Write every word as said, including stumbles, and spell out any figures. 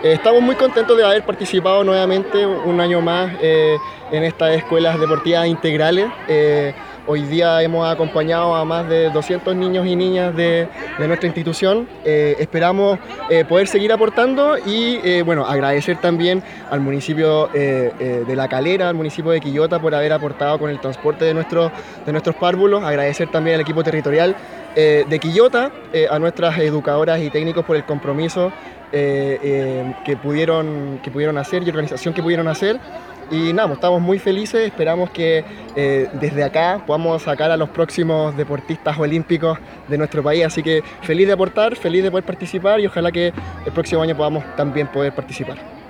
Eh, estamos muy contentos de haber participado nuevamente un año más eh, en estas escuelas deportivas integrales. Eh, hoy día hemos acompañado a más de doscientos niños y niñas de, de nuestra institución. Eh, esperamos eh, poder seguir aportando y eh, bueno, agradecer también al municipio eh, eh, de La Calera, al municipio de Quillota por haber aportado con el transporte de, nuestro, de nuestros párvulos. Agradecer también al equipo territorial eh, de Quillota, eh, a nuestras educadoras y técnicos por el compromiso Eh, eh, que, pudieron, que pudieron hacer y organización que pudieron hacer. Y nada, pues, estamos muy felices, esperamos que eh, desde acá podamos sacar a los próximos deportistas olímpicos de nuestro país, así que feliz de aportar, feliz de poder participar y ojalá que el próximo año podamos también poder participar.